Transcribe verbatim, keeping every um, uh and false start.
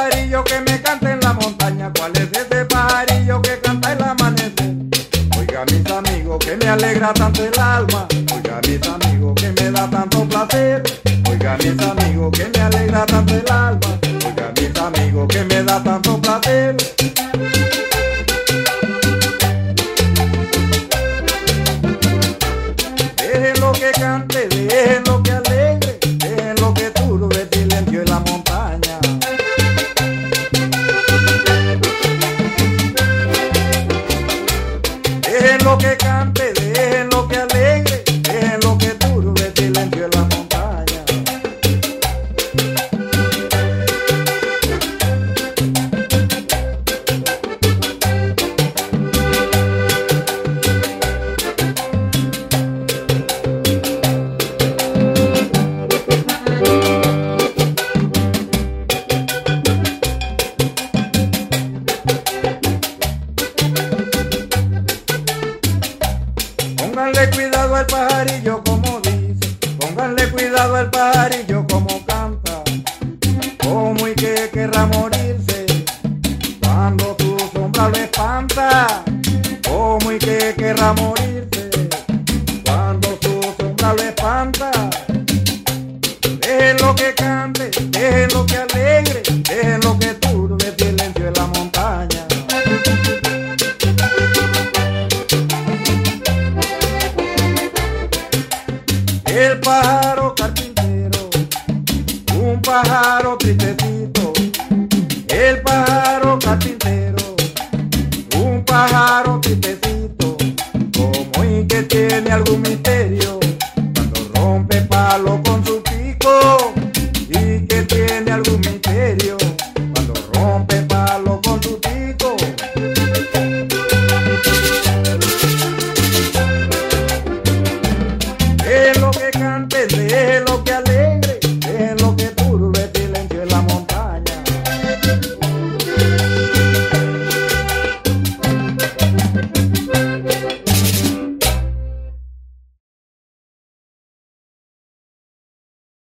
pajarillo que me canta en la montaña? ¿Cuál es ese pajarillo que canta el amanecer? Oiga, mis amigos, que me alegra tanto el alma. Oiga, mis amigos, que me da tanto placer. Oiga, mis amigos, que me alegra tanto el alma. Oiga, mis amigos, que me da tanto placer. Déjenlo que cante, déjenlo que alegre, déjenlo que turbe el silencio en la montaña. Déjenlo que cante, déjenlo que alegre, déjenlo que turbe el silencio en la montaña. Pónganle cuidado al pajarillo como dice, pónganle cuidado al pajarillo como canta, como y que querrá morirse cuando su sombra lo espanta, como y que querrá morirse cuando su sombra lo espanta. Déjenlo que cante, déjenlo que alegre, déjenlo que turbe el silencio en la montaña. El pájaro carpintero, un pájaro tristecito. El pájaro carpintero, un pájaro tristecito. Como y que tiene algún misterio cuando rompe palo